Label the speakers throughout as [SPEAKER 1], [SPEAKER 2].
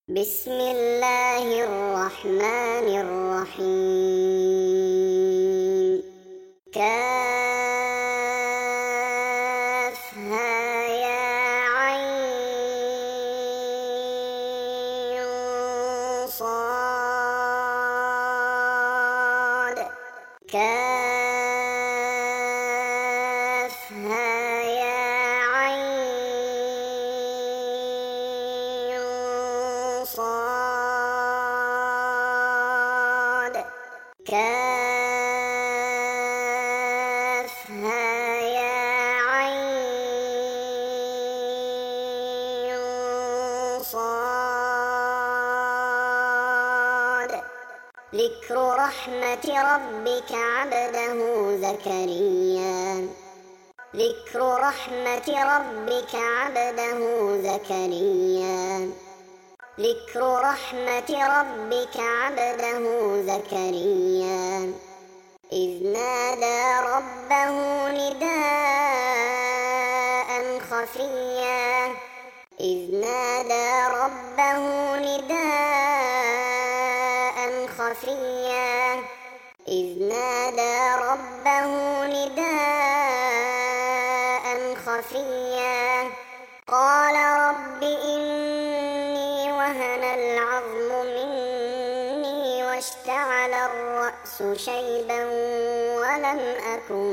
[SPEAKER 1] بسم الله الرحمن الرحيم. كافها يا عين صاد. كافها يا عين صاد. كافها يا عين صاد. ذكر رحمة ربك عبده زكريا. ذكر رحمة ربك عبده زكريا. ذكر رحمة ربك عبده زكريا إذ نادى ربه نداء خفيا. إذ نادى ربه نداء خفيا. إذ نادى ربه نداء خفيا. قال رب إني وهن العظم مني واشتعل الرأس شيبا ولم أكن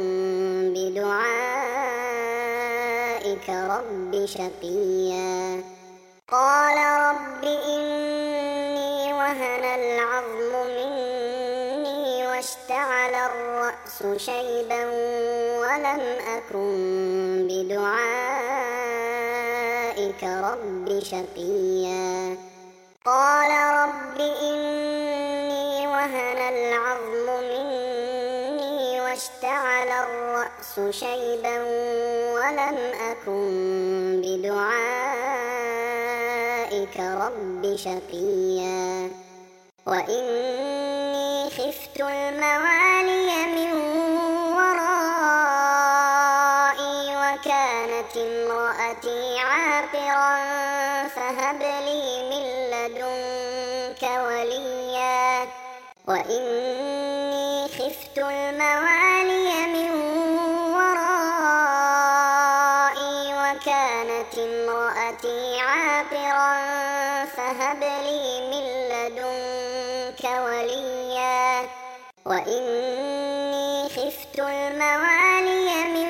[SPEAKER 1] بدعائك رب شقيا. قال رب إني وهن العظم مني واشتعل الرأس شيبا ولم أكن بدعائك رب شقيا. قال رب إني وهن العظم مني واشتعل الرأس شيبا ولم أكن بدعائك رب شقيا. وإني خفت الموالي من ورائي وكانت امرأتي عاقرا فهب لي من لدنك وليا. وإني خفت الموالي من ورائي وكانت امرأتي عاقرا فهب لي من لدنك وليا. وإني خفت الموالي من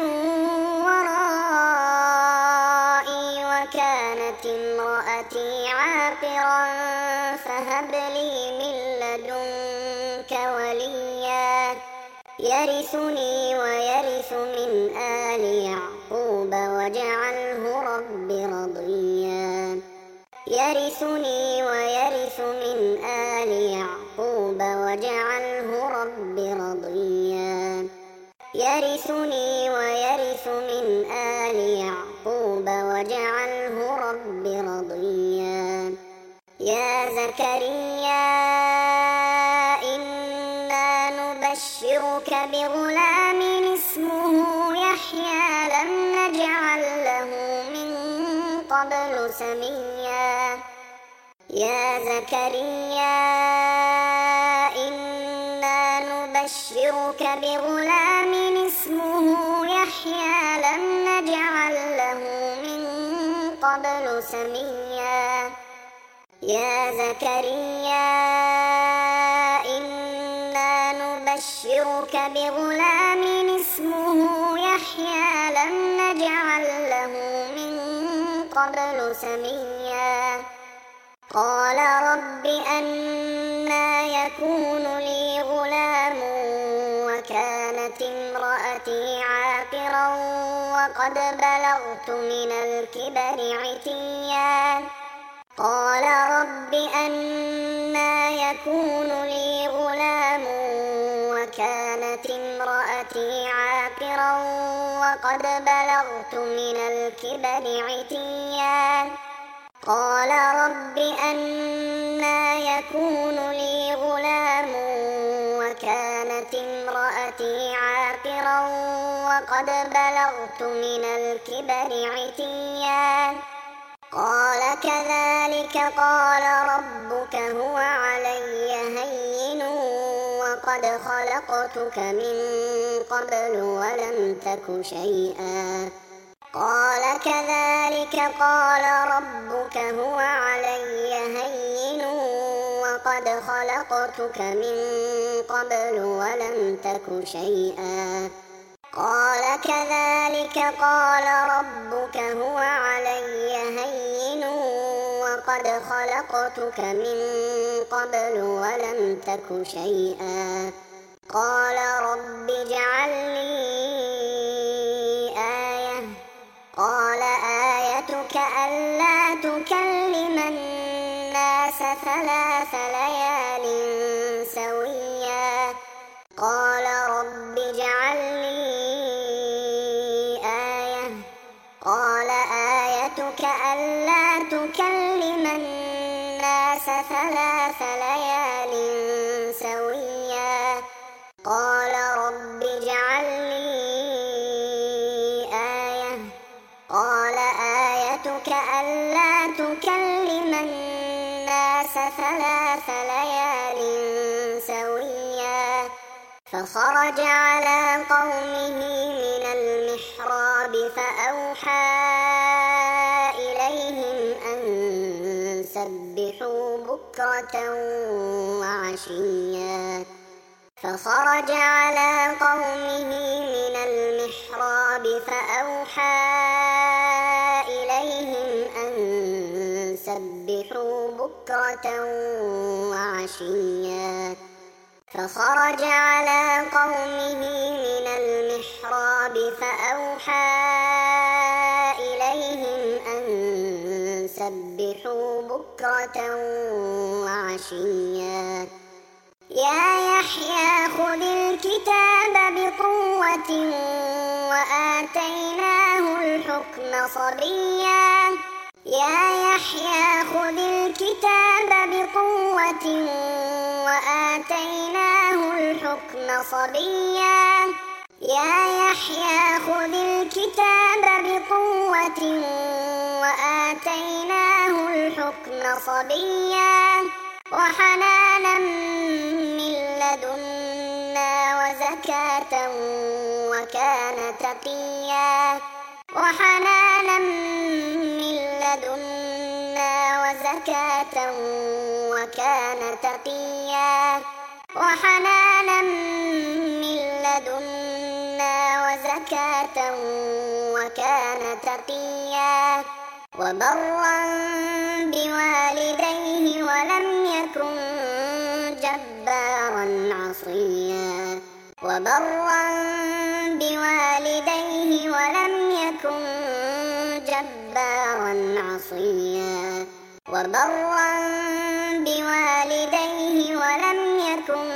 [SPEAKER 1] ورائي وكانت امرأتي عاقرا فهب لي من لدنك وليا يرثني ويرث من آل يعقوب واجعله رب رضيا. يرثني ويرث من آل يعقوب واجعله رب رضيا. يرثني ويرث من آل يعقوب واجعله رب رضيا. يا زكريا إنا نبشرك بغلام اسمه يحيى لم نجعل له من قبل سميا. يا زكريا إنا نبشرك بغلام اسمه يحيى لم نجعل له من قبل سميا. يا زكريا إنا نبشرك بغلام اسمه يحيى لم نجعل له من قبل سميا. قال رب أنى يكون لي غلام وكانت امرأتي عاقرا وقد بلغت من الكبر عتيا. قال رب أنى يكون لي غلام وكانت امرأتي عاقرا وقد بلغت من الكبر عتيا. قال رب أنى يكون لي غلام وكانت امرأتي عاقرا وقد بلغت من الكبر عتيا. قال كذلك قال ربك هو علي هين وقد خلقتك من قبل ولم تك شيئا قال كذلك قال ربك هو علي هين وقد خلقتك من قبل ولم تك شيئا قال كذلك قال ربك هو علي هين وقد خلقتك من قبل ولم تك شيئا قال رب اجعل لي آية قال آيتك ألا تكلم الناس 3 ليال سويا قال رب اجعل لي آية قال آيتك ألا تكلم الناس 3 ليال سويا قال رب اجعل لي آية قال آيتك ألا تكلم الناس 3 ليال سويا فخرج على قومه من المحراب فأوحى إليهم أن سبحوا بكرة وعشيا فخرج على قومه من المحراب فأوحى إليهم أن سبحوا بكرة وعشيا فخرج على قومه من المحراب فأوحى إليهم أن سبحوا بكرة وعشيا يا يحيى خذ الكتاب بقوة وآتيناه الحكم صبيا يا يحيى خذ الكتاب بقوة وآتيناه الحكم صبيا يا يحيى خذ الكتاب بقوة وآتيناه الحكم صبيا وحنانا من لدنا وزكاة وكان تقيا وحنانا من لدنا وزكاة وكان تقيا وحنانا من لدنا وزكاة وكان تقيا وبرا بوالديه ولم يكن جبارا عصيا وبرا بوالديه ولم يكن جبارا عصيا وبرا بوالديه ولم يكن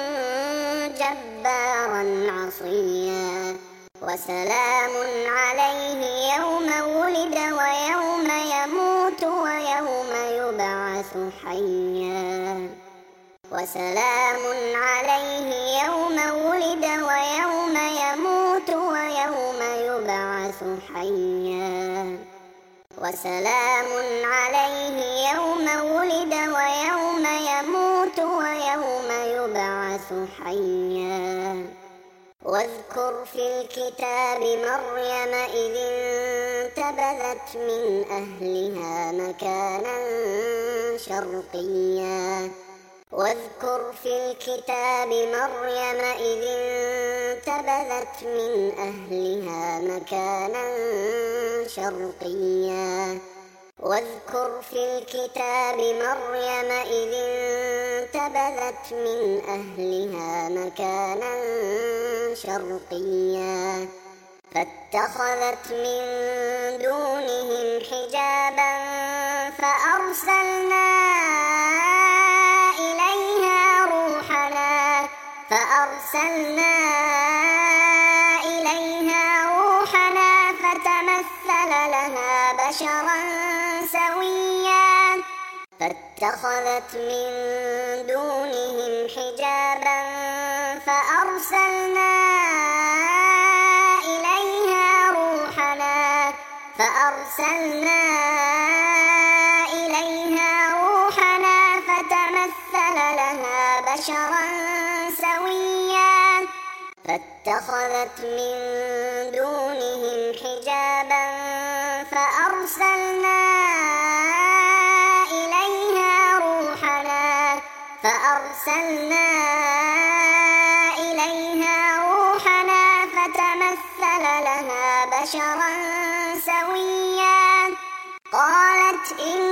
[SPEAKER 1] جبارا عصيا وسلام عليه يوم ولد ويوم يموت ويوم يبعث حيا وسلام عليه يوم ولد ويوم يموت ويوم يبعث حيا وسلام عليه يوم ولد ويوم يموت ويوم يبعث حيا واذكر في الكتاب مريم إذ انتبذت من أهلها مكانا شرقيا واذكر في الكتاب مريم إذ انتبذت من أهلها مكانا شرقيا واذكر في الكتاب مريم إذ انتبذت من أهلها مكانا شرقيا فاتخذت من دونهم حجابا فأرسلنا إليها روحنا فتمثل لها بشرا سويا فاتخذت من دونهم حجابا فأرسلنا إليها روحنا بشرا سويا فاتخذت من دونهم حجابا فأرسلنا إليها روحنا فتمثل لها بشرا سويا قالت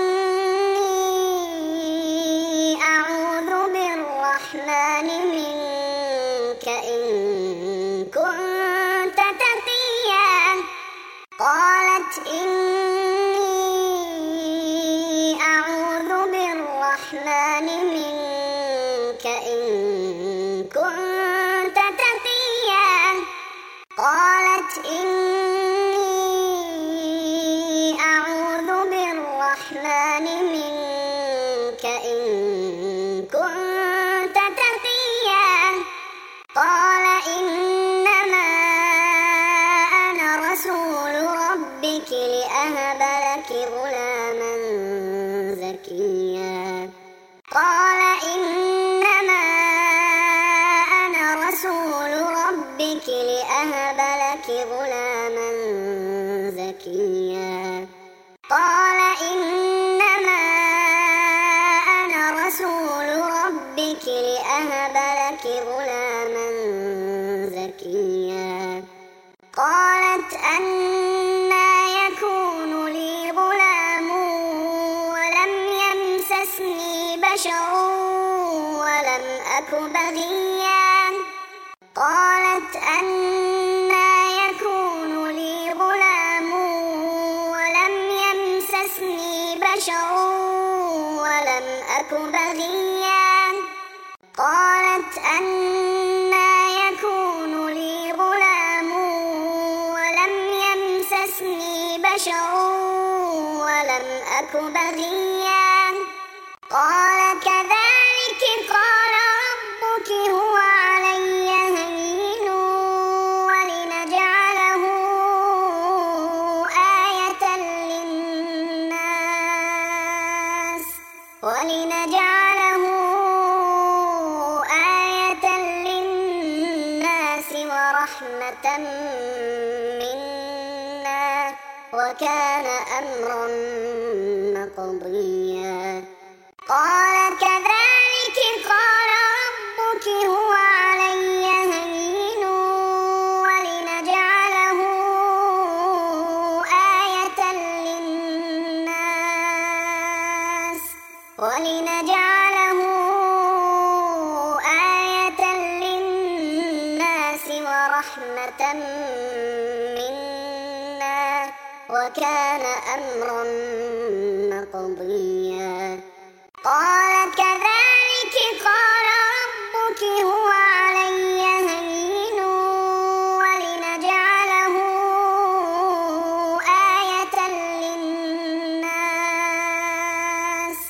[SPEAKER 1] إني أعوذ بالرحمن منك إن كنت تقيا قالت إني أعوذ بالرحمن منك إن كنت تقيا قالت إني أعوذ بالرحمن منك إن كنت تقيا قال إنما أنا رسول ربك لأهب لك غلاما زكيا قال إنما أنا رسول ربك لأهب لك غلاما زكيا قال إنما أنا رسول ربك لأهب لك غلاما زكيا قالت أنى يكون لي غلام ولم يمسسني بشر ولم أك بغيا قالت أنى يكون لي غلام ولم يمسسني بشر ولم أك بغيا قالت أنى يكون لي غلام ولم يمسسني بشر ولم أك بغيا قال كذلك قال ربك هو علي هين ولنجعله آية للناس ورحمة منا وكان أمرا مقضيا قال كذلك قال ربك هو علي هين ولنجعله آية للناس ورحمة منا وكان أمرا مقضيا قال كذلك قال ربك هو علي هين ولنجعله آية للناس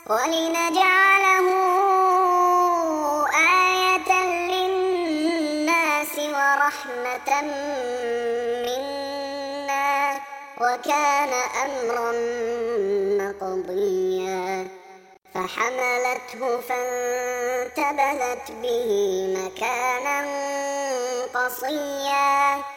[SPEAKER 1] ورحمة منا وكان أمرا مقضيا فحملته فانتبذت به مكانا قصيا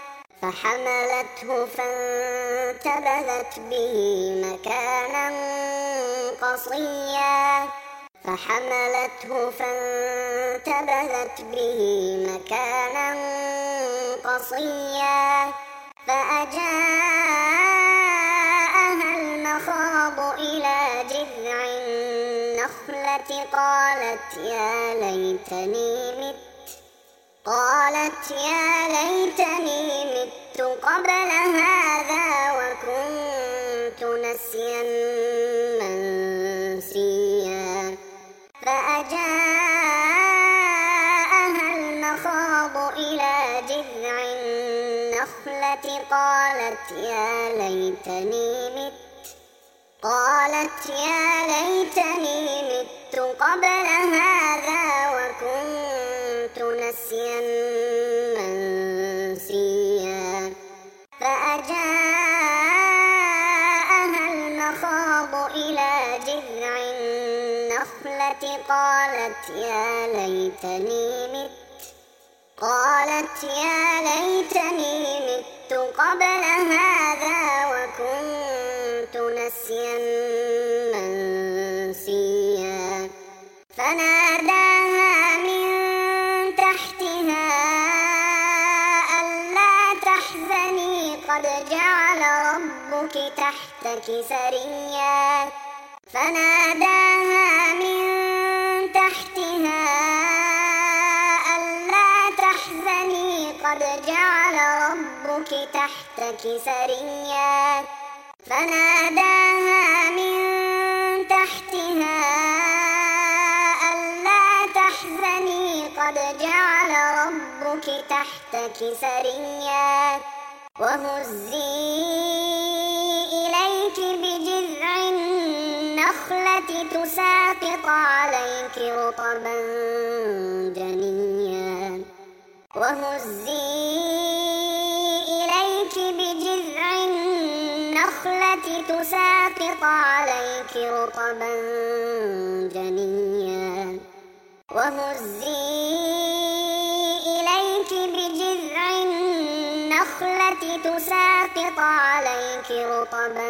[SPEAKER 1] فأجاءها المخاض إلى جذع النخلة قالت يا ليتني مت قبل هذا وكنت نسيا منسيا فأجاءها المخاض إلى جذع النخلة قالت يا ليتني مت قبل هذا وكنت نسيا منسيا فأجاءها المخاض إلى جذع النخلة النخلة قالت يا ليتني مت قبل هذا وكنت نسيا منسيا فناداها من تحتها ألا تحزني قد جعل ربك تحتك سريا فناداها من تحتها ألا تحزني قد جعل ربك تحتك سريا فناداها من تحتها ألا تحزني قد جعل ربك تحتك سريا وهزي إليك بجذع النخلة تساقط عليك رطبا جنيا وهزي إليك بجذع النخلة تساقط عليك رطبا جنيا وهزي إليك بجذع النخلة تساقط عليك رطبا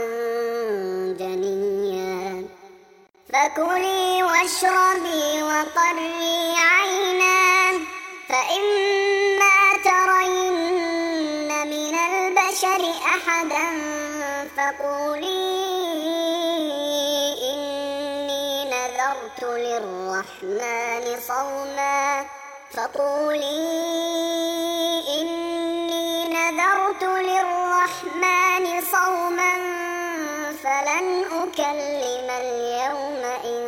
[SPEAKER 1] جنيا فكلي واشربي وقري عينا فإما ترين من البشر أحدا فقولي إني نذرت للرحمن صوما فلن أكلم اليوم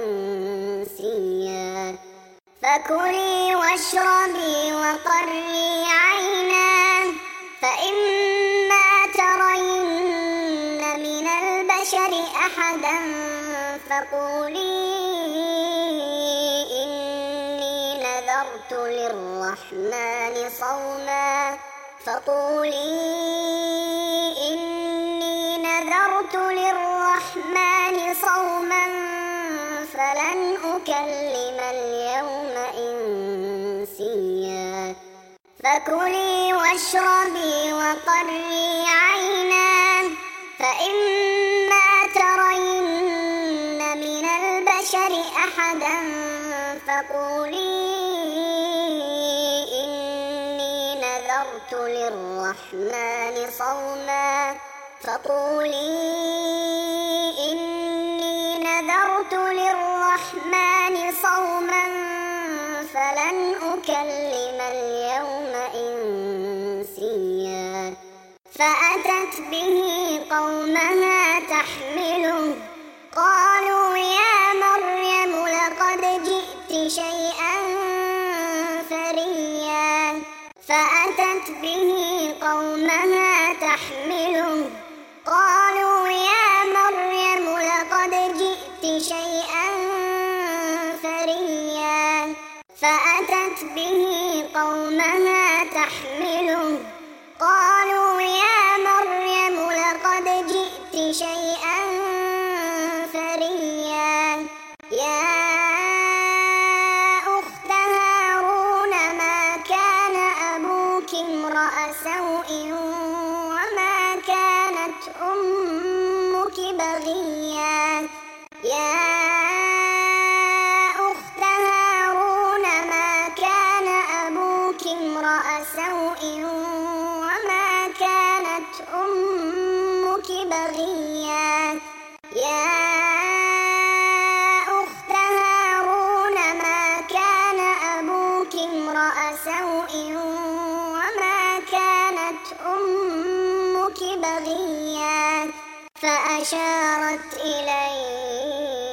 [SPEAKER 1] إنسيا فكلي واشربي وقري عينا فإما ترين من البشر أحدا فقولي إني نذرت للرحمن صوما فلن أكلم اليوم إنسيا فكلي واشربي وقري عينا فإما ترين من البشر أحدا فقولي إني نذرت للرحمن صوما فلن أكلم اليوم إنسيا فأتت به قومها تحمله قالوا يا مريم لقد جئت شيئا فريا فأتت به قومها تحمله قالوا يا مريم لقد جئت شيئا فريا فأتت به قومها تحمله قالوا يا مريم لقد جئت شيئا فريا يا أخت هارون ما كان أبوك امرأ سوء وما كانت أمك بغيا يا أخت هارون ما كان أبوك امرأ سوء وما كانت أمك بغيا يا أخت هارون ما كان أبوك امرأ سوء وما كانت أمك بغيا فأشارت إليه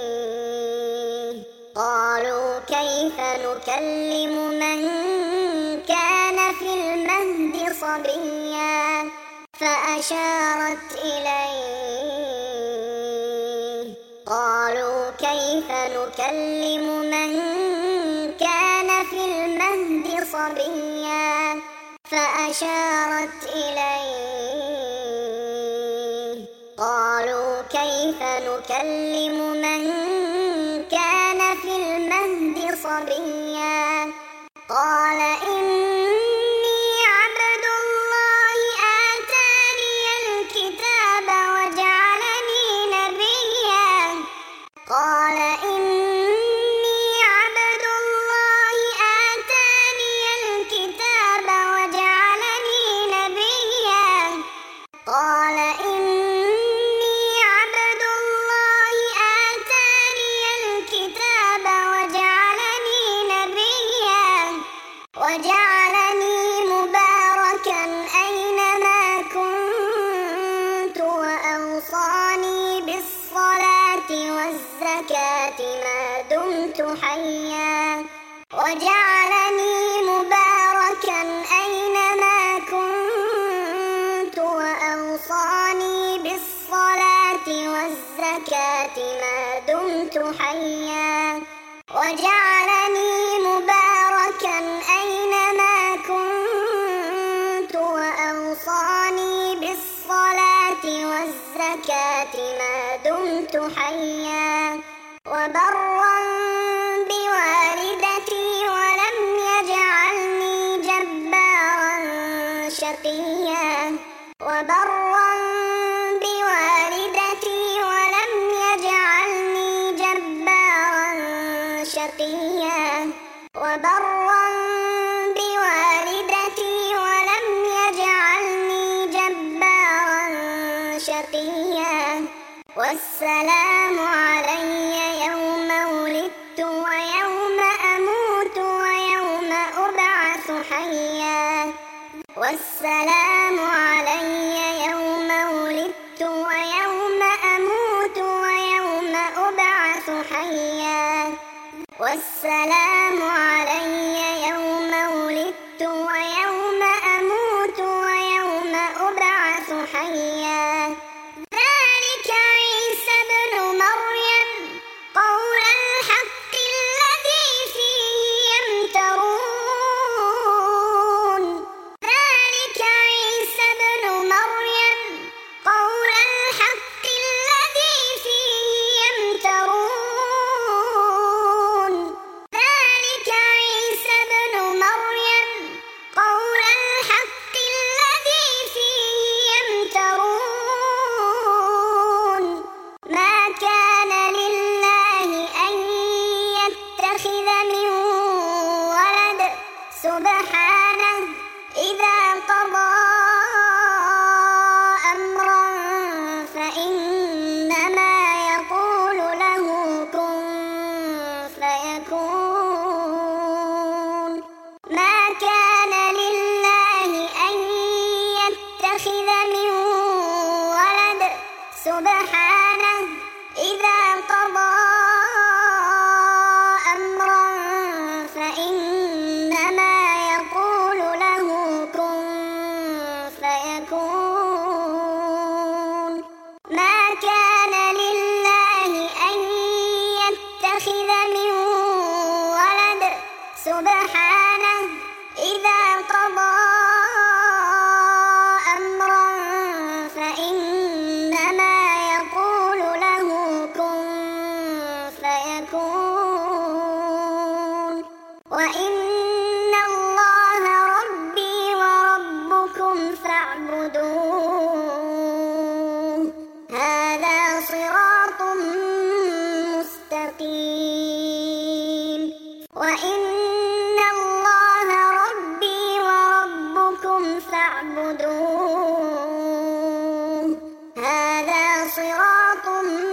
[SPEAKER 1] قالوا كيف نكلم من كان في المهد صبيا فأشارت إليه قالوا كيف نكلم من كان في المهد صبيا فأشارت إليه قالوا كيف نكلم من كان في صبيا قال إني عبد الله آتاني الكتاب وجعلني نبيا قال إني عبد الله آتاني الكتاب وجعلني نبيا قال إني عبد الله آتاني الكتاب وجعلني نبيا وجعلني مباركا أينما كنت وأوصاني بالصلاة والزكاة ما دمت حيا وجعلني مباركا أينما كنت وأوصاني بالصلاة والزكاة ما دمت حيا وجعلني مباركا أينما كنت وأوصاني بالصلاة والزكاة ما دمت حيا وبرا بوالدتي ولم يجعلني جبارا شقيا وبرا بوالدتي ولم يجعلني جبارا شقيا وبرا بوالدتي ولم يجعلني جبارا شقيا والسلام علي يوم ولدت ويوم أموت ويوم أبعث حيا والسلام علي يوم ولدت ويوم أموت ويوم أبعث حيا والسلام علي يوم ولدت ويوم أموت ويوم أبعث حيا ذلك عيسى ابن مريم قول الحق الذي فيه يمترون ذلك عيسى ابن مريم قول الحق الذي فيه يمترون ذلك عيسى ابن مريم قول الحق الذي فيه يمترون ما كان لله أن يتخذ من ولد سبحانه إذا قضى أمرا فإنما يقول له كن فيكون ما كان لله أن يتخذ من ولد سبحانه إذا قضى أمرا فإنما يقول له كن فيكون ما كان لله أن يتخذ من ولد سبحانه إذا قضى أمرا فإنما يقول له كن فيكون وإن الله ربي وربكم فاعبدوه هذا صراط مستقيم وإن الله ربي وربكم فاعبدوه هذا صراط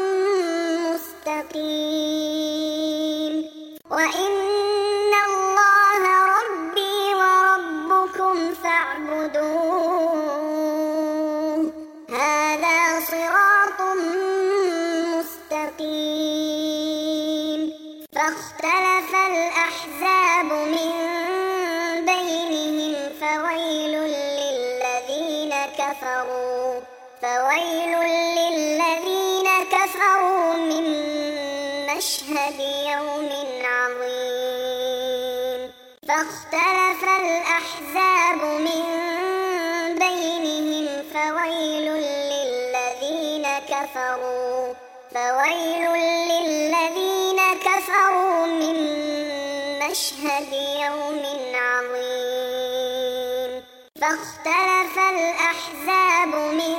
[SPEAKER 1] مستقيم وإن الله ربي وربكم فاعبدوه هذا صراط مستقيم فاختلف الأحزاب من بينهم فويل للذين كفروا من مشهد يوم عظيم فاختلف الأحزاب من بينهم فويل للذين كفروا من مشهد يوم عظيم فاختلف الأحزاب من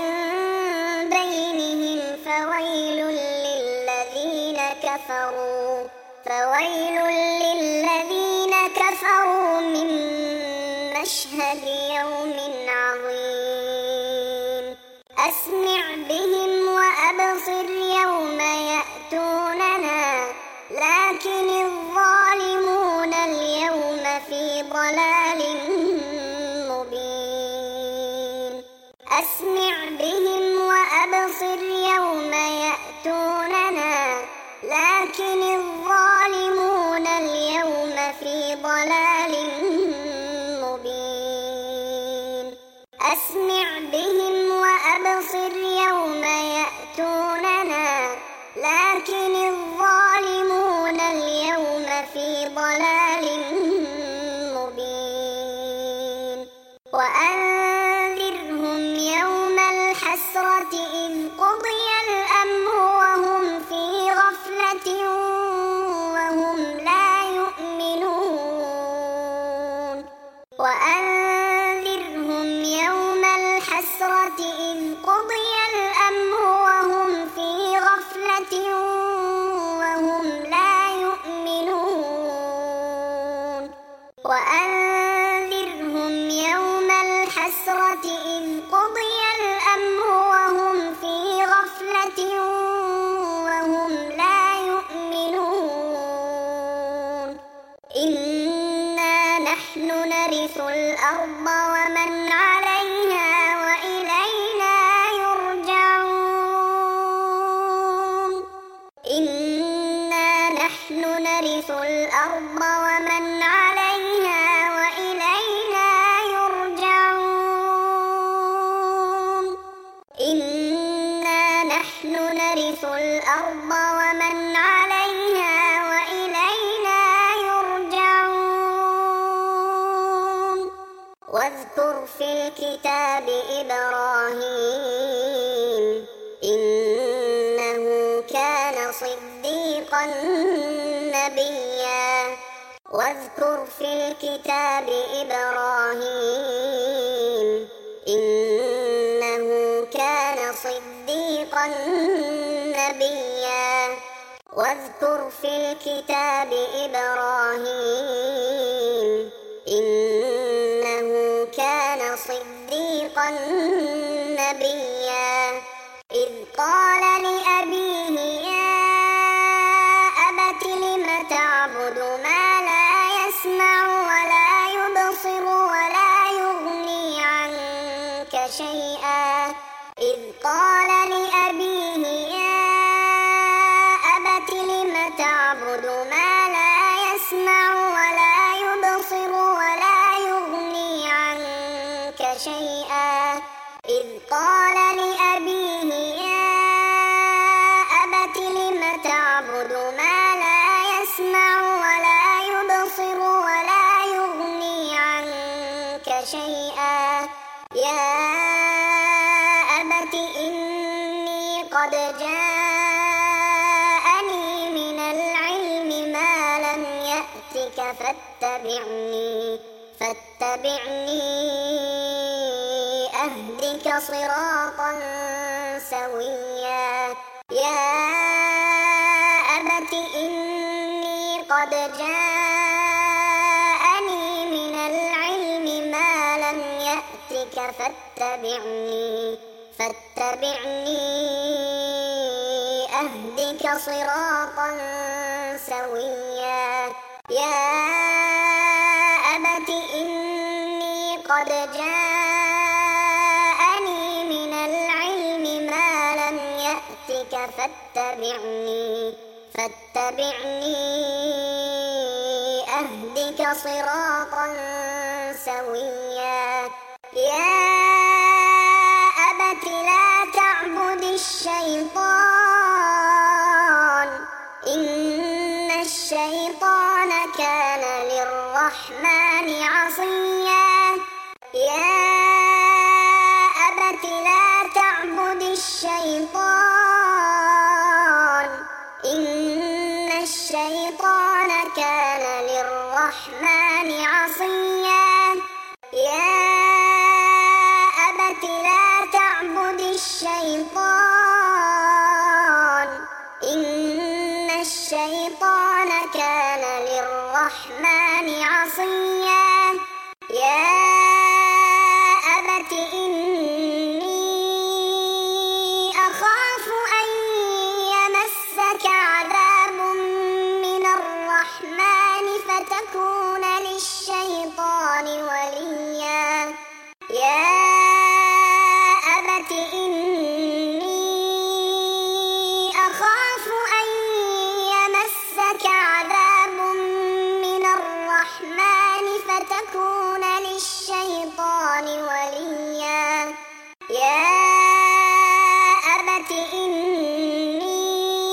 [SPEAKER 1] بينهم فويل للذين كفروا من مشهد يوم عظيم أسمع بهم وأبصر يوم يأتوننا لكن الظالمون اليوم في ضلال مبين أسمع بهم وأبصر يوم يأتوننا لكن الظالمون اليوم في ضلال مبين أسمع بهم وأبصر يوم يأتوننا لكن الظالمون اليوم في ضلال مبين وأنذرهم يوم الحسرة إذ قضي الأمر وهم في غفلة وهم لا يؤمنون وأنذرهم يوم الحسرة إذ قضي الأمر وهم في غفلة وهم لا يؤمنون وأنذرهم يوم الحسرة إذ قضي الأمر وهم في غفلة وهم لا يؤمنون إنا نحن نرث الأرض ومن عليها وإلينا يرجعون إنا نحن نرث الأرض ومن عليها وإلينا يرجعون إنا نحن نرث الأرض ومن عليها وإلينا يرجعون واذكر في الكتاب إبراهيم إنه كان صديقا نبيا واذكر في الكتاب إبراهيم إنه كان صديقا نبيا واذكر في الكتاب إبراهيم إنه كان صديقا نبيا إذ قال لأبيه يا أبت لم تعبد ما لا يسمع ولا يبصر ولا يغني عنك شيئا إذ قال لأبيه يا أبت لم تعبد ما لا يسمع ولا يبصر ولا يغني عنك شيئا إذ قال لأبيه يا أبت لم تعبد ما لا يسمع ولا يبصر ولا يغني عنك شيئا يا أبت إني قد جاءني من العلم ما لم يأتك فاتبعني أهدك صراطا سويا يا أبت إني قد جاءني من العلم ما لم يأتك فاتبعني أهدك صراطا سويا يا أبت إني قد جاءني من العلم ما لم يأتك فاتبعني أهدك صراطا سويا يا أبت لا تعبد الشيطان إن الشيطان كان للرحمن عصيا يا أبت لا تعبد الشيطان إن الشيطان كان للرحمن للرحمن عصيا يا أبت لا تعبد الشيطان إن الشيطان كان للرحمن عصيا يا أبت إني أخاف أن يمسك عذاب من الرحمن فتكون للشيطان وليا يا أبت إني أخاف أن يمسك عذاب من الرحمن فتكون للشيطان وليا يا أبت إني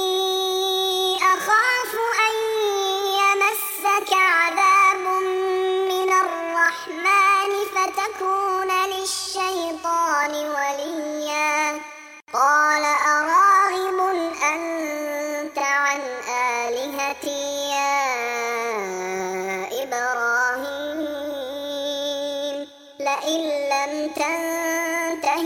[SPEAKER 1] أخاف أن يمسك عذاب من الرحمن فتكون للشيطان وليا قال أراغب أنت عن آلهتي يا إبراهيم لئن لم تنته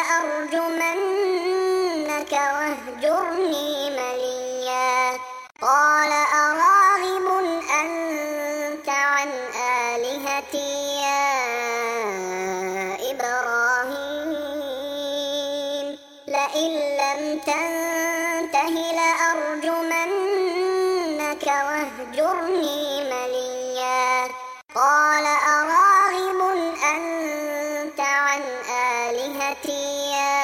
[SPEAKER 1] لأرجمنك واهجرني مليا قال أراغب أنت عن آلهتي يا إبراهيم لئن لم تنته لأرجمنك واهجرني مليا قال أراغب أنت عن آلهتي يا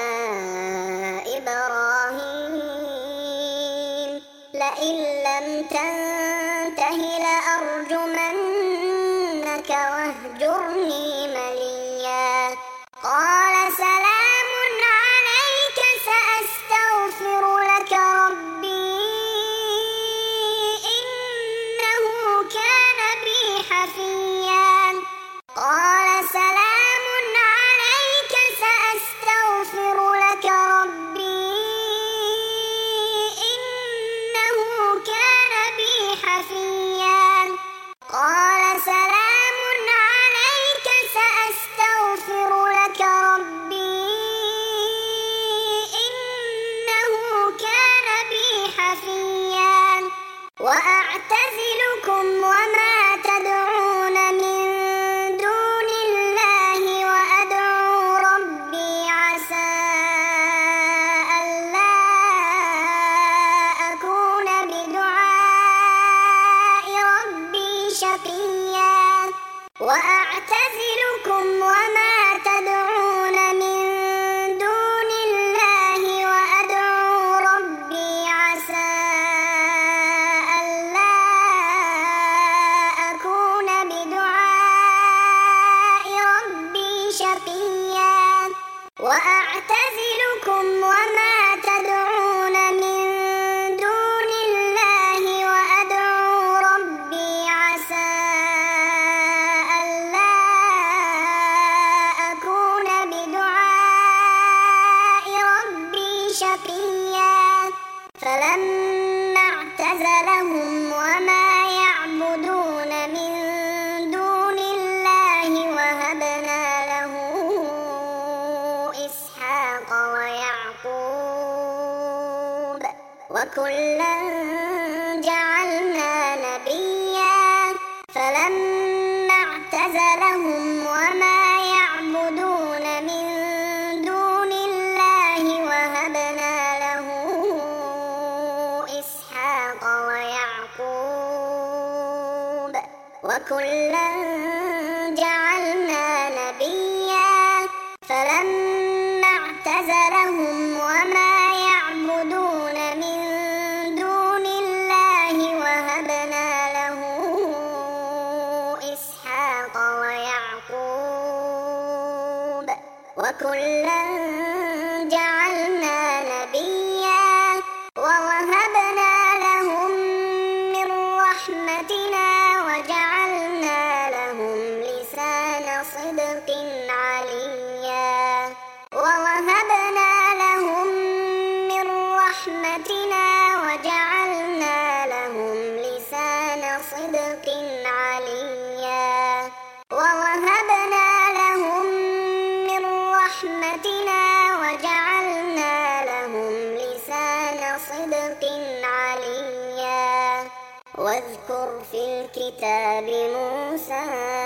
[SPEAKER 1] إبراهيم لئن لم تنته لأرجمنك واهجرني مليا قال سلام عليك سأستغفر لك ربي إنه كان بي حفيا قال سلام عليك سأستغفر لك ربي إنه كان بي حفيا قال سلام عليك سأستغفر لك ربي إنه كان بي حفيا وأعتزلكم وما تدعون من دون الله وأدعو ربي عسى ألا أكون بدعاء ربي شقيا وأعتزلكم وما تدعون من دون الله وأدعو ربي عسى ألا أكون بدعاء ربي شقيا وأعتزلكم وما تدعون من دون الله وأدعو ربي عسى ألا أكون بدعاء ربي شقيا فلما اعتزلهم وما يعبدون من دون الله وهبنا له إسحاق ويعقوب وكلا جعلنا نبيا فلما اعتزلهم وما يعبدون من دون الله وهبنا له إسحاق ويعقوب وكلا جعلنا نبيا فلما اعتزلهم وما يعبدون من دون الله وهبنا له إسحاق ويعقوب وكلا جعلنا نبيا ووهبنا لهم من رحمتنا وجعلنا لهم لسان صدق عليا ووهبنا لهم من رحمتنا وجعلنا لهم لسان صدق عليا ووهبنا لهم من رحمتنا وجعلنا لهم لسان صدق عليا واذكر في الكتاب موسى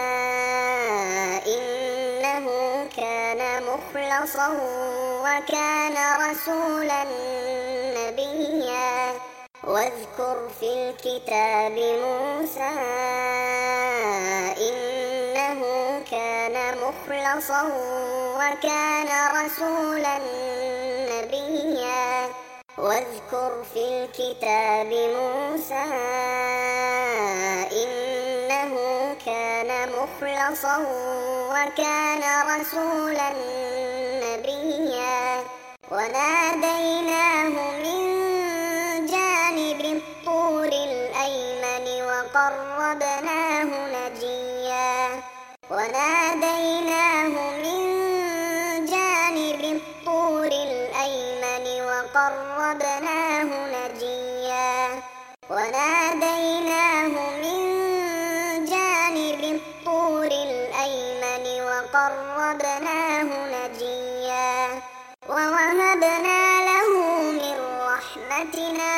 [SPEAKER 1] إنه كان مخلصا وكان رسولا نبيا واذكر في الكتاب موسى إنه كان مخلصا وكان رسولا نبيا واذكر في الكتاب موسى إنه كان مخلصا وكان رسولا نبيا وناديناه من جانب الطور الأيمن وقربناه نجيا وناديناه من جانب الطور الأيمن وقربناه نجيا وناديناه من جانب الطور الأيمن وقربناه نجيا ووهبنا له من رحمتنا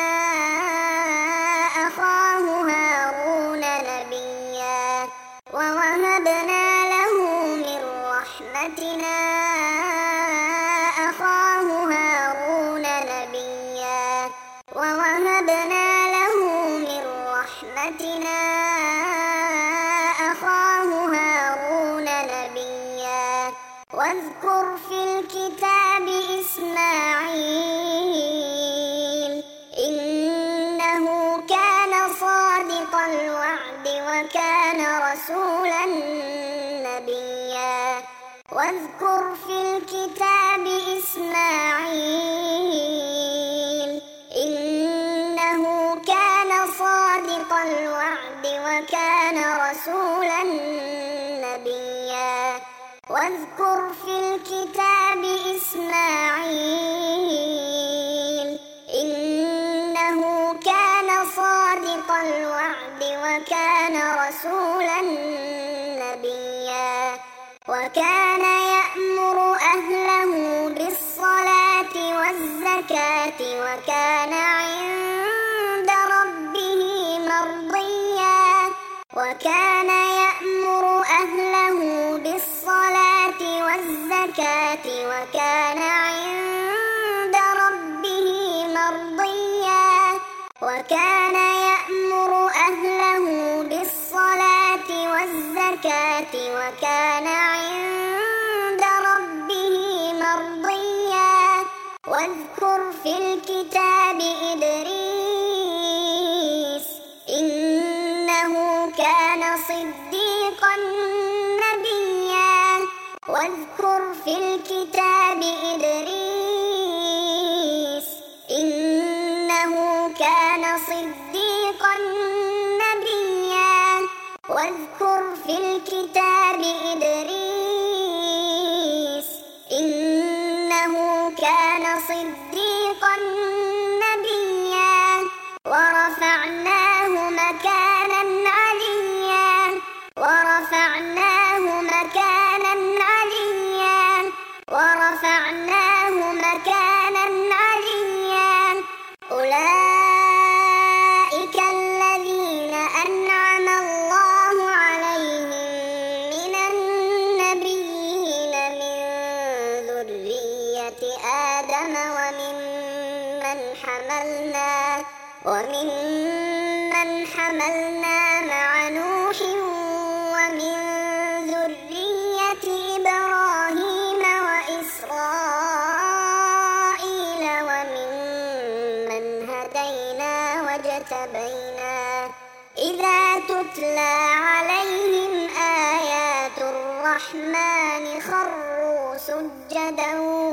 [SPEAKER 1] أخاه هارون نبيا ووهبنا له من رحمتنا أخاه هارون نبيا ووهبنا له من رحمتنا أخاه هارون نبيا واذكر في الكتاب إسماعيل إنه كان صادق الوعد وكان رسولا نبيا واذكر في الكتاب إسماعيل إنه كان صادق الوعد وكان رسولا نبيا واذكر في الكتاب إسماعيل إنه كان صادق الوعد وكان رسولا نبيا وكان يأمر أهله بالصلاة والزكاة وكان عند ربه مرضيا وكان يأمر أهله بالصلاة والزكاة وكان عند ربه مرضيا وكان يأمر أهله بالصلاة والزكاة وكان عند ربه مرضيا واذكر في الكتاب إدريس إنه كان صديقا نبيا واذكر في الكتاب إدريس إنه كان صديقا نبيا واذكر في الكتاب إدريس إنه كان صديقا نبيا ورفعناه مكانا عليا ورفعناه مكانا عليا ورفعناه مكانا عليا أولئك الذين أنعم الله عليهم من النبيين من ذرية آدم وممن حملنا مع نوح ومن ذرية إبراهيم وإسرائيل وممن هدينا واجتبينا إذا تتلى عليهم آيات الرحمن خروا سجدا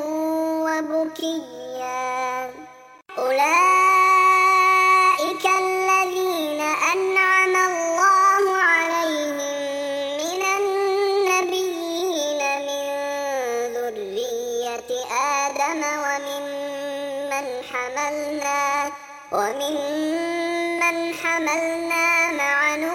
[SPEAKER 1] وبكيا أولئك الذين أنعم الله عليهم من النبيين من ذرية آدم وممن حملنا مع نوح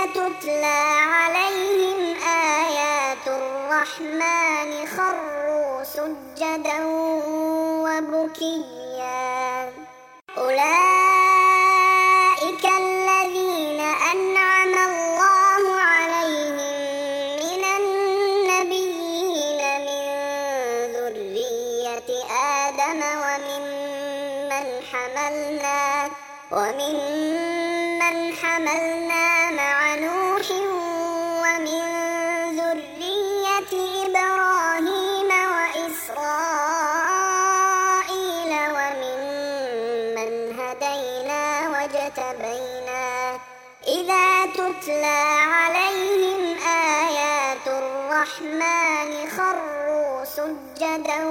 [SPEAKER 1] تتلى عليهم آيات الرحمن خروا سجدا وبكيا أولئك الذين أنعم الله عليهم من النبيين من ذرية آدم وممن حملنا مع نوح ومن ذرية إبراهيم وإسرائيل وممن هدينا واجتبينا إذا تتلى عليهم آيات الرحمن خروا سجدا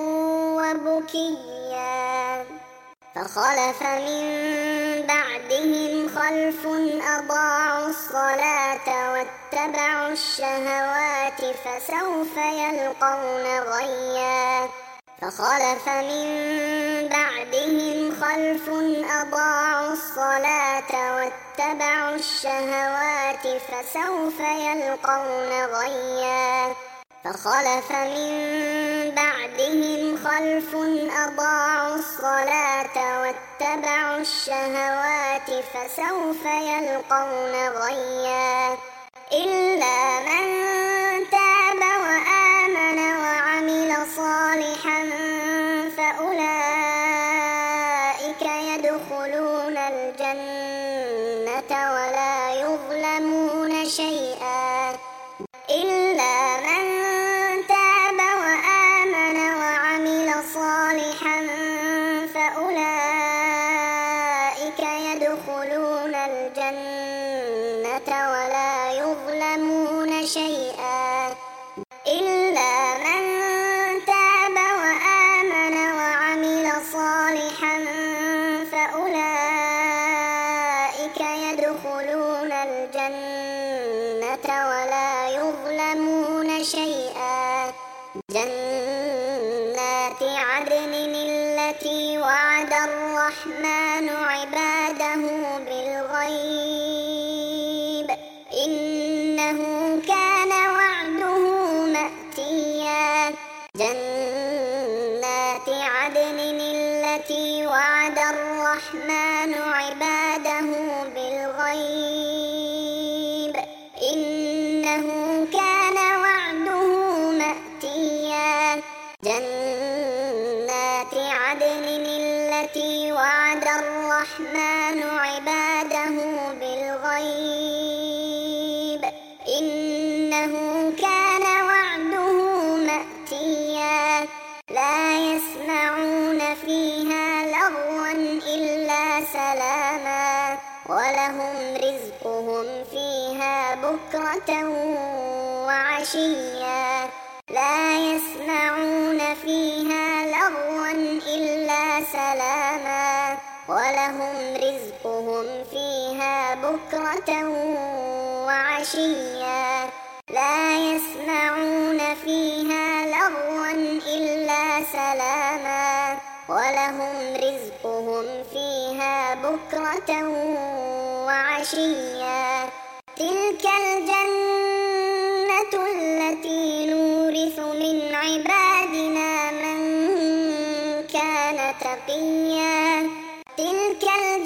[SPEAKER 1] وبكيا فخلف من بعدهم خلف أضاعوا الصلاة واتبعوا الشهوات فسوف يلقون غيا فخلف من بعدهم خلف أضاعوا الصلاة واتبعوا الشهوات فسوف يلقون غيا فخلف من بعدهم خلف أضاعوا الصلاة واتبعوا الشهوات فسوف يلقون غيا إلا من تاب وآمن وعمل صالحا فأولئك يدخلون الجنة ولا يظلمون شيئا إلا من تاب وآمن وعمل صالحا فأولئك يدخلون الجنة ولا يظلمون شيئا إلا من تاب وآمن وعمل صالحا فأولئك يدخلون الجنة ولا يظلمون شيئا جنات عدن التي وعد الرحمن عباده بالغيب إنه كان وعده مأتيا جنات عدن التي وعد الرحمن عباده بالغيب إنه كان وعده مأتيا جنات عدن التي وعد الرحمن عباده بالغيب إنه كان وعده مأتيا لا يسمعون فيها لغوا إلا سلاما ولهم رزقهم فيها بكرة وعشيا لا يسمعون فيها لغوا إلا سلاما ولهم رزقهم فيها بكرة وعشيا لا يسمعون فيها لغوا إلا سلاما ولهم رزقهم فيها بكرة وعشيا تلك الجنة التي نورث من عبادنا من كان تقيا تلك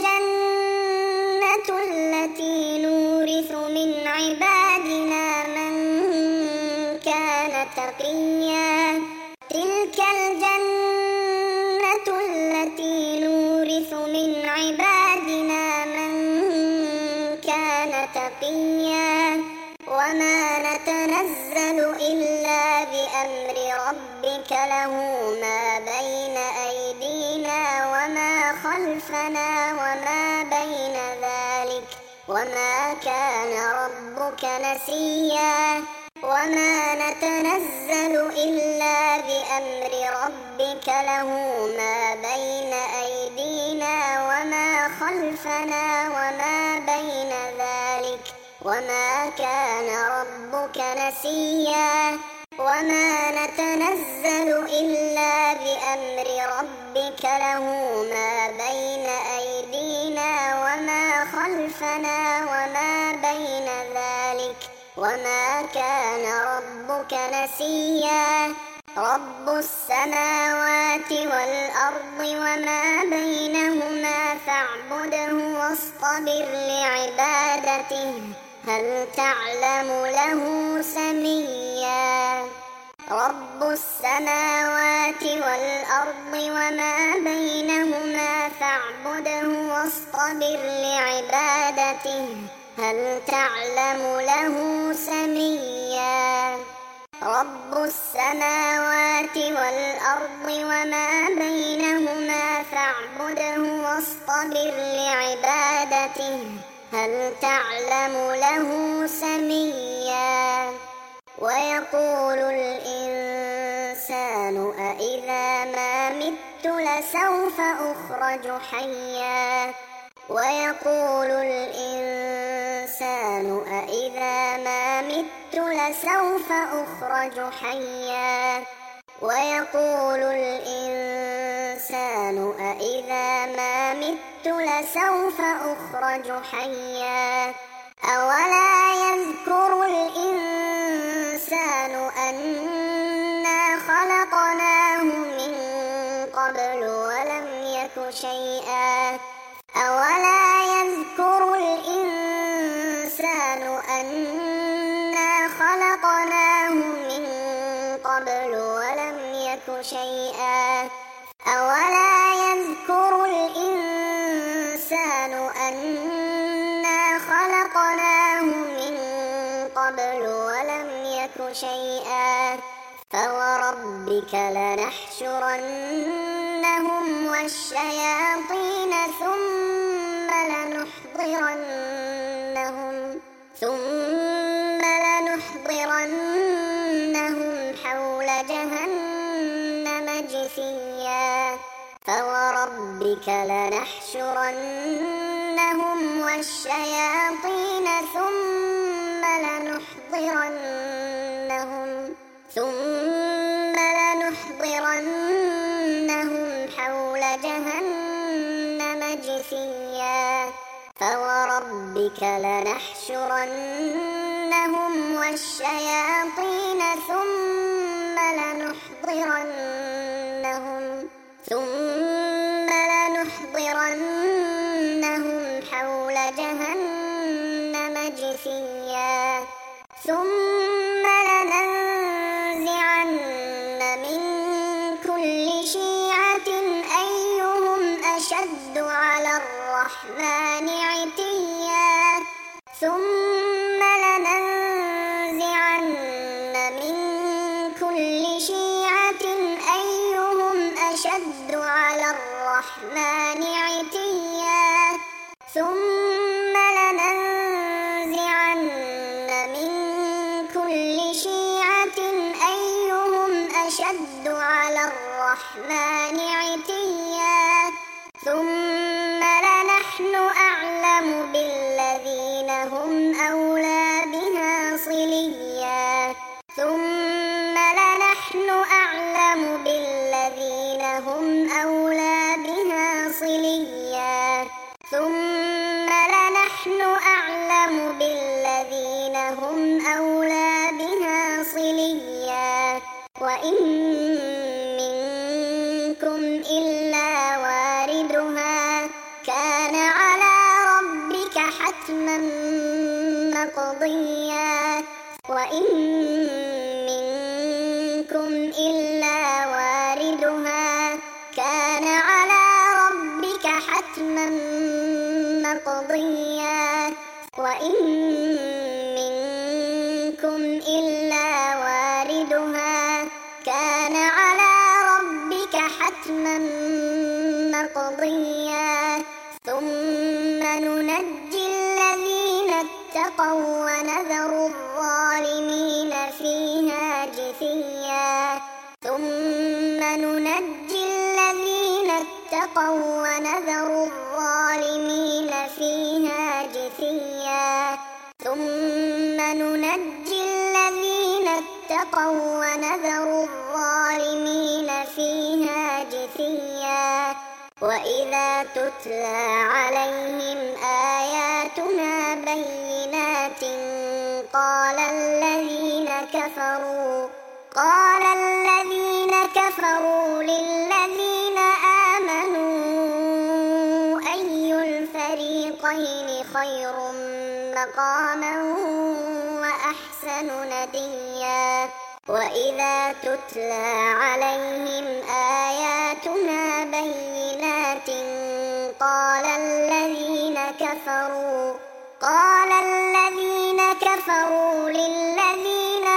[SPEAKER 1] الجنة التي نورث من عبادنا من كان تقيا تلك الجنة التي نورث من عبادنا من كان تقيا وما نتنزل إلا بأمر ربك له ما بين أيدينا وما خلفنا وما بين ذلك وما كان ربك نسيا وما نتنزل إلا بأمر ربك له ما بين أيدينا وما خلفنا وما بين ذلك وما كان ربك نسيا وما نتنزل إلا بأمر ربك له ما بين أيدينا وما خلفنا وما بين ذلك وما كان ربك نسيا رب السماوات والأرض وما بينهما فاعبده واصطبر لعبادته هل تعلم له سميا رب السماوات والأرض وما بينهما فاعبده واصطبر لعبادته هل تعلم له سميا رب السماوات والأرض وما بينهما فاعبده واصطبر لعبادته هل تعلم له سميا ويقول الإنسان أإذا ما مت لسوف أخرج حيا ويقول الإنسان أإذا ما مت لسوف أخرج حيا ويقول الإنسان أإذا ما مت لسوف أخرج حيا أولا يذكر الإنسان أنا خلقناه من قبل ولم يك شيئا أولا يذكر الإنسان أنا خلقناه من قبل ولم يك شيئا أولا يذكر الإنسان أنا خلقناه من قبل ولم يك شيئا فوربك لنحشرنهم والشياطين ثم لنحضرنهم حول جهنم جثيا فوربك لنحشرنهم والشياطين ثم لنحضرنهم حول جهنم جثيا فوربك لنحشرنهم والشياطين ثم لنحضرنهم حول جهنم جثيا ثم لننزعن من كل شيعة أيهم أشد على الرحمن عتيا ثم لننزعن من كل شيعة أيهم أشد على الرحمن عتيا ثم لننزعن من كل شيعة أيهم أشد على الرحمن عتيا ثم لنحن أعلم بالذين هم أولى بها صليا ثم لنحن أعلم بالذين هم أولى بها صليا ثم لنحن أعلم بالذين هم أولى بها صليا وإن منكم إلا واردها كان على ربك حتما مقضيا وإن منكم إلا واردها كان على ربك حتما مقضيا وإن منكم إلا واردها كان على ربك حتما مقضيا ثم ننجي الذين اتقوا ونذر الظالمين فيها جثيا ثم ننجي الذين اتقوا ونذر الظالمين فيها جثيا ثم ننجي الذين اتقوا ونذر الظالمين فيها جثيا وإذا تتلى عليهم آياتنا بينات قال الذين كفروا للذين آمنوا أي الفريقين خير مقاما وأحسن نديا وإذا تتلى عليهم آياتنا بينات قال الذين كفروا للذين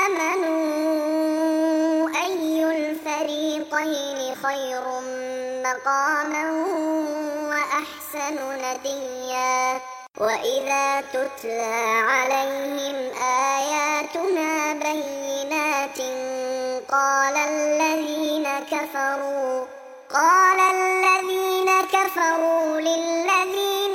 [SPEAKER 1] آمنوا أي الفريقين خير مقاما وأحسن نديا وإذا تتلى عليهم آياتنا بينات قال الذين كفروا للذين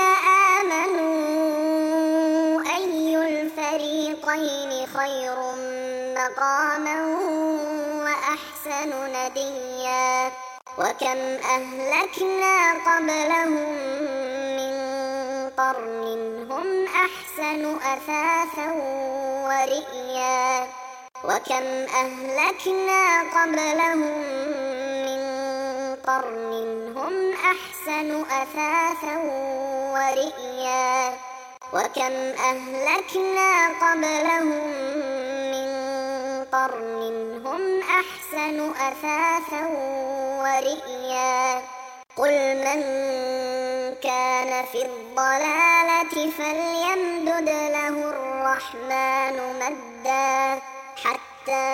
[SPEAKER 1] آمنوا أي الفريقين خير مقاما وأحسن نديا وكم أهلكنا قبلهم من قرن هم أحسن أثاثا ورئيا وكم أهلكنا قبلهم من قرن هم أحسن أثاثا ورئيا وكم أهلكنا قبلهم من قرن هم أحسن أثاثا ورئيا قل من كان في الضلالة فليمدد له الرحمن مدا حتى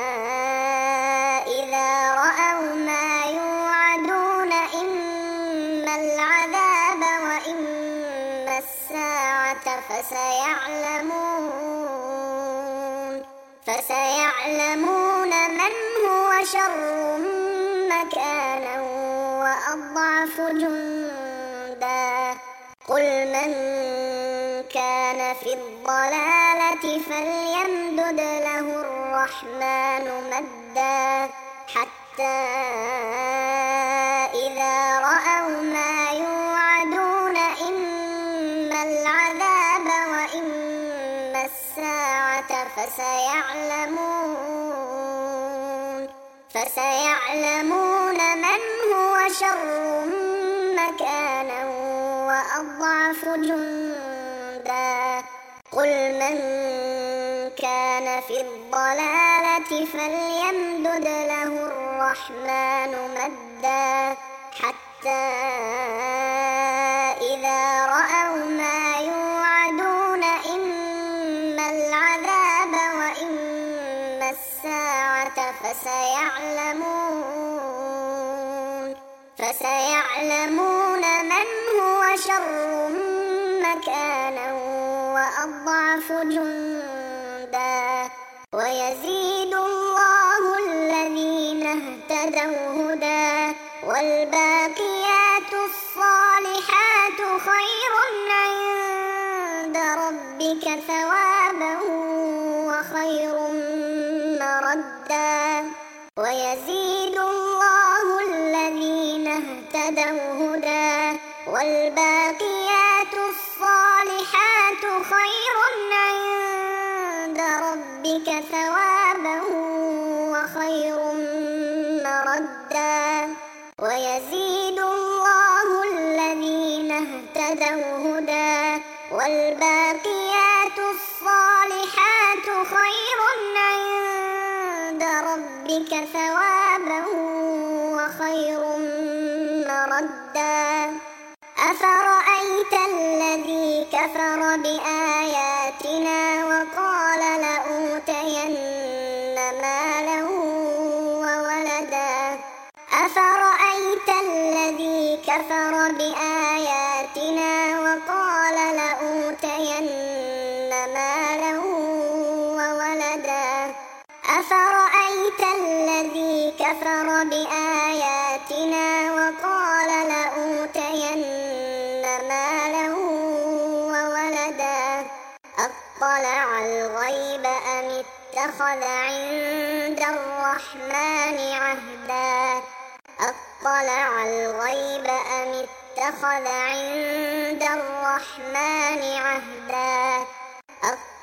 [SPEAKER 1] إذا رأوا ما يوعدون إما العذاب وإما الساعة فسيعلمون من هو شر مكانا وأضعف جندا قل من كان في الضلالة فليمدد له الرحمن مدا حتى إذا رأوا ما يوعدون إما العذاب وإما الساعة فسيعلمون من هو شر مكانا وأضعف جندا قل من كان في الضلالة فليمدد له الرحمن مدا حتى إذا رأوا ما يوعدون إما العذاب وإما الساعة فسيعلمون من هو شر مكانا وأضعف جندا ويزيد الله الذين اهتدوا هدى والباقيات الصالحات خير عند ربك ثوابا وخير مردا ويزيد الله الذين اهتدوا هدى والباقيات الصالحات خير عند ربك ثوابا وخير مردا ويزيد الله الذين اهتدوا هدى والباقيات الصالحات خير عند ربك ثوابا وخير مردا أفرأيت الذي كفر بآياتنا وقال لأوتين مالا وولدا أفرأيت الذي كفر بآياتنا وقال لأوتين مالا وولدا أفرأيت الذي كفر بآياتنا وقال لأوتين مالا وولدا أطلع الغيب أم اتخذ عند الرحمن عهدا أطلع الغيب أم اتخذ عند الرحمن عهدا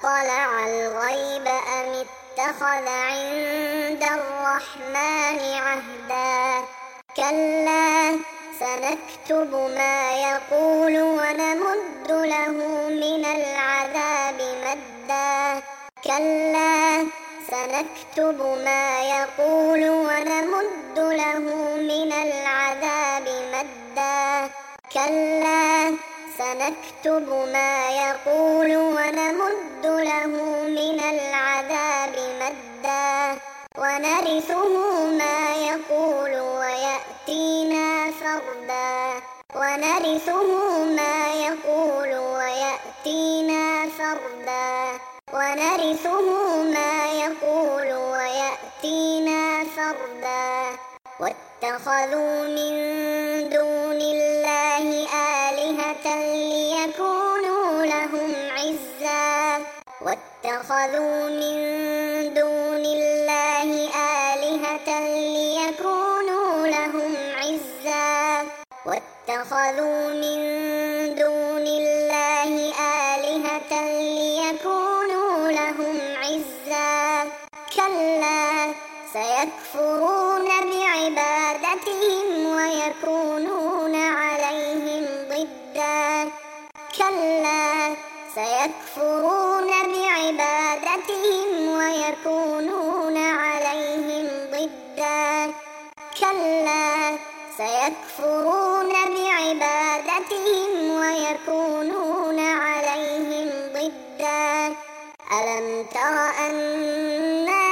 [SPEAKER 1] أطلع الغيب أم اتخذ عند الرحمن عهدا كلا سنكتب ما يقول ونمد له من العذاب مدا كلا سنكتب ما يقول ونمد له من العذاب مدا كلا سنكتب ما يقول ونمد له من العذاب مدا ونرثه ما يقول ويأتينا فردا ونرثه ما يقول ويأتينا فردا ونرثه ما يقول ويأتينا فردا واتخذوا من دون الله آلهة ليكونوا لهم عزا واتخذوا من دون الله آلهة ليكونوا لهم عزا واتخذوا من دون الله آلهة ليكونوا لهم عزا كلا سيكفرون بعبادتهم ويكونون عليهم ضدا كلا سيكفرون بعبادتهم ويكونون عليهم ضدا كلا سيكفرون بعبادتهم ويكونون عليهم ضدا ألم تر أنا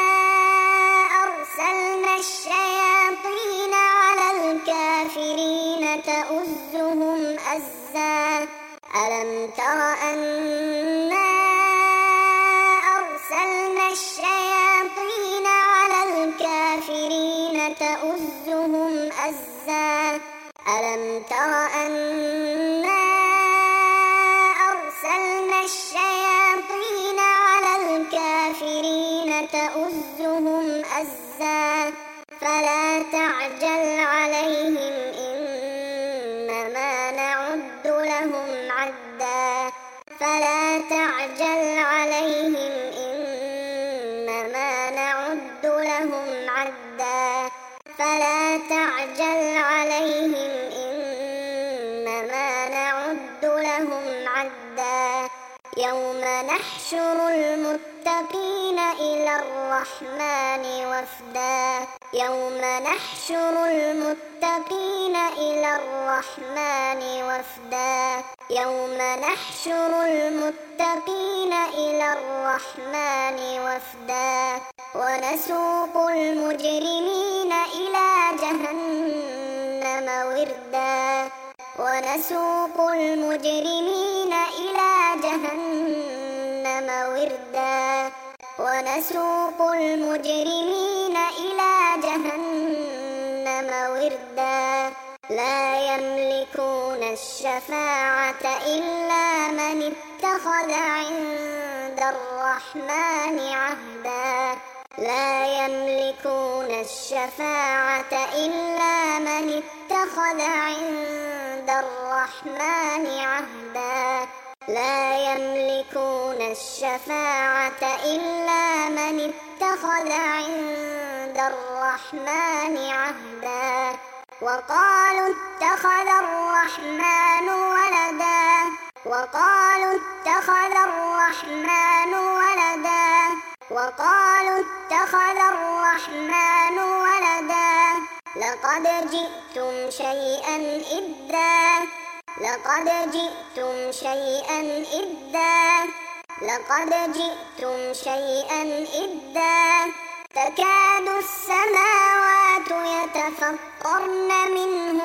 [SPEAKER 1] أرسلنا الشياطين على الكافرين تؤزهم أزا ألم تر أنا أرسلنا الشياطين على الكافرين تؤزهم أزا ألم تر أنا أرسلنا الشياطين على الكافرين تؤزهم أزا فلا تعجل عليهم إنما نعد لهم عدا فلا تعجل عليهم إنما نعد لهم عدا فلا تعجل عليهم إنما نعد لهم عدا يوم نحشر المتقين إلى الرحمن وفدا يوم نحشر المتقين إلى الرحمن وفدا يوم نحشر المتقين إلى الرحمن وفدا ونسوق المجرمين إلى جهنم وردا ونسوق المجرمين إلى جهنم وردا ونسوق المجرمين إلى جهنم وردا لا يملكون الشفاعة إلا من اتخذ عند الرحمن عهدا لا يملكون الشفاعة إلا من اتخذ عند الرحمن عهدا لا يملكون الشفاعة إلا من اتخذ عند الرحمن عهدا وقالوا اتخذ الرحمن ولدا وقالوا اتخذ الرحمن ولدا وقالوا اتخذ الرحمن ولدا لقد جئتم شيئا إدا لقد جئتم شيئا إدا لقد جئتم شيئا إدا تكاد السماوات يتفطرن منه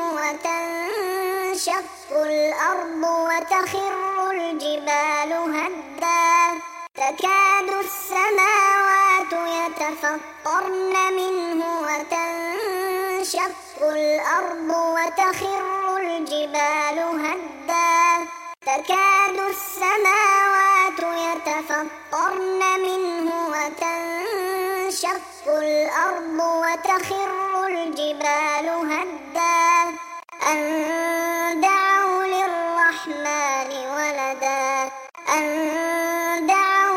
[SPEAKER 1] وتنشق الأرض وتخر الجبال هدا تكاد السماوات يتفطرن منه وتنشق الأرض وتخر الجبال هدا تكاد السماوات يتفطرن منه وتنشق الأرض وتخر الجبال هدا أن دعوا للرحمن ولدا أن دعوا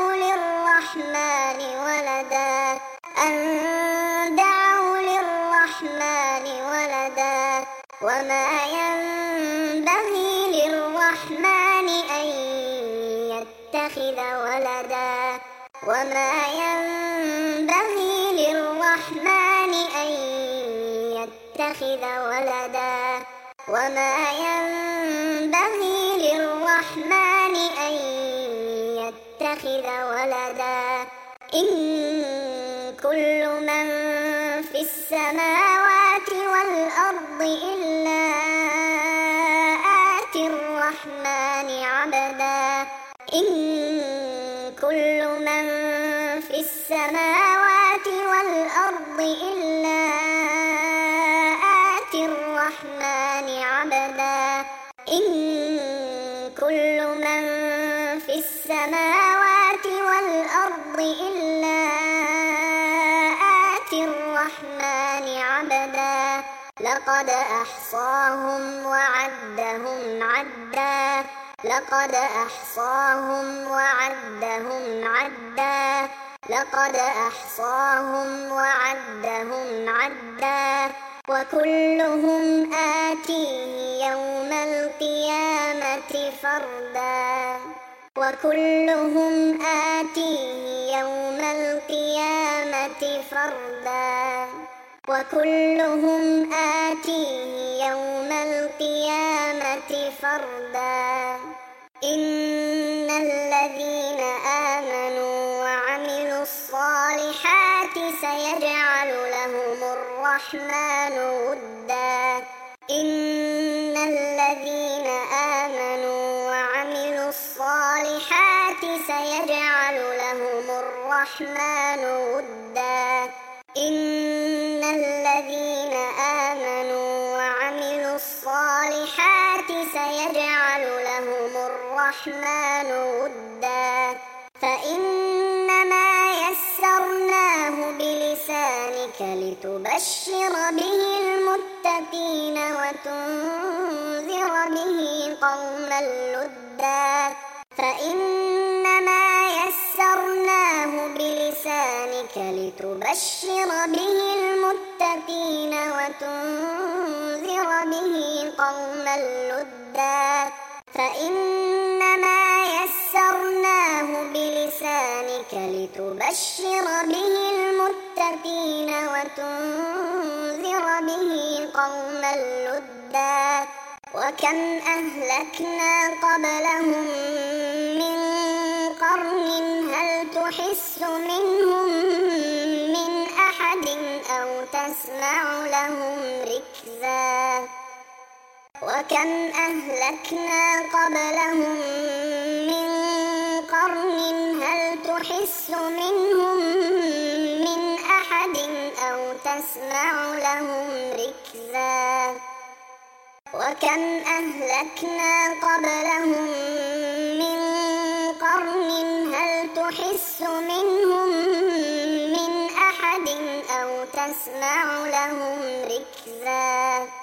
[SPEAKER 1] وما ينبغي للرحمن أن يتخذ ولدا وما ينبغي للرحمن أن يتخذ ولدا وما ينبغي للرحمن أن يتخذ ولدا إن كل من في السماوات والأرض إلا آتي الرحمن عبدا إن كل من في السماوات والأرض إلا آتي الرحمن عبدا إن كل من في السماوات والأرض إلا آتي الرحمن عبدا لقد أحصاهم وعدهم عدا لقد أحصاهم وعدهم عدا لقد أحصاهم وعدهم عدا وكلهم آتيه يوم القيامة فردا وكلهم آتيه يوم القيامة فردا وكلهم آتيه يوم القيامة فردا إن الذين آمنوا وعملوا الصالحات سيجعل لهم الرحمن ودا إن الذين آمنوا وعملوا الصالحات سيجعل لهم الرحمن ودا إن الذين آمنوا وعملوا الصالحات سيجعل لهم الرحمن ودا فإنما يسرناه بلسانك لتبشر به المتقين وتنذر به قوما لدا فإنما يسرناه بلسانك لتبشر به المتقين وتنذر به قوما لدا فإنما يسرناه بلسانك لتبشر به المتقين وتنذر به قوما لدا وكم أهلكنا قبلهم من قرن هل تحس منهم من أحد أو تسمع لهم ركزا وكم أهلكنا قبلهم من قرن هل تحس منهم من أحد أو تسمع لهم ركزا وكم أهلكنا قبلهم من قرن هل تحس منهم من أحد أو تسمع لهم ركزا